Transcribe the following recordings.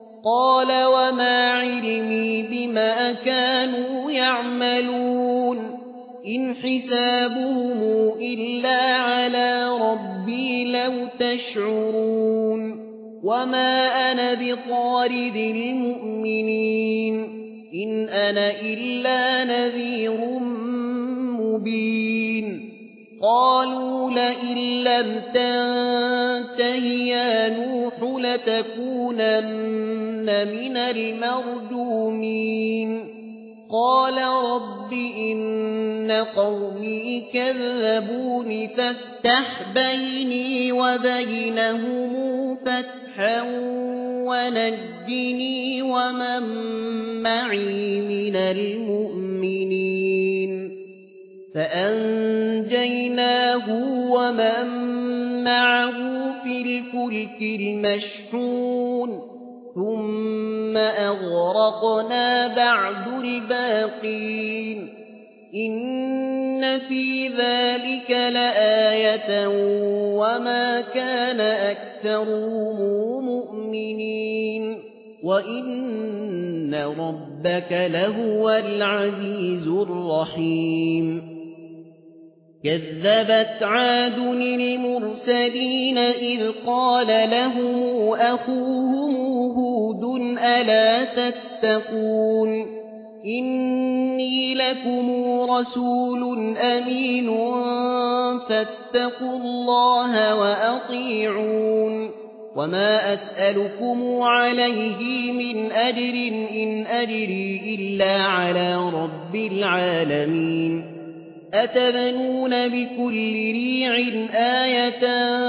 قال وما علمي بما كانوا يعملون إن حسابهم إلا على ربي لو تشعرون وما أنا بطارد المؤمنين إن أنا إلا نذير مبين قالوا لئن لم تنته يا نوح لتكونن من المرجومين قال رب إن قومي كذبون فافتح بيني وبينهم فتحا ونجني ومن معي من المؤمنين فأنجيناه ومن معه في الفلك المشحون ثم أغرقنا بعد الباقين إن في ذلك لآية وما كان أكثرهم مؤمنين وإن ربك لهو العزيز الرحيم كذبت عاد المرسلين إذ قال لهم أخوهم هود ألا تتقون إني لكم رسول أمين فاتقوا الله وأطيعون وما أسألكم عليه من أجر إن أجري إلا على رب العالمين أتبنون بكل ريع آية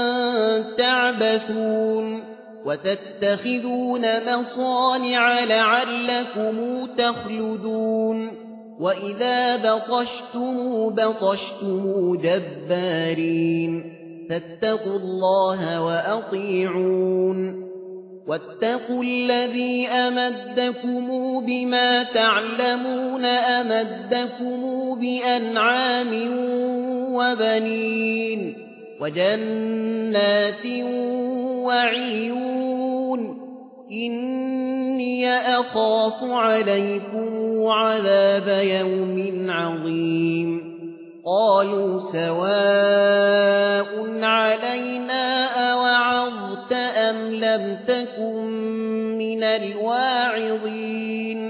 تعبثون وتتخذون مصانع لعلكم تخلدون وإذا بطشتم جبارين فاتقوا الله وأطيعون واتقوا الذي أمدكم بما تعلمون أمدكم بأنعام وبنين وجنات وعيون إني أخاف عليكم عذاب يوم عظيم قالوا سواء علينا أوعظت أم لم تكن من الواعظين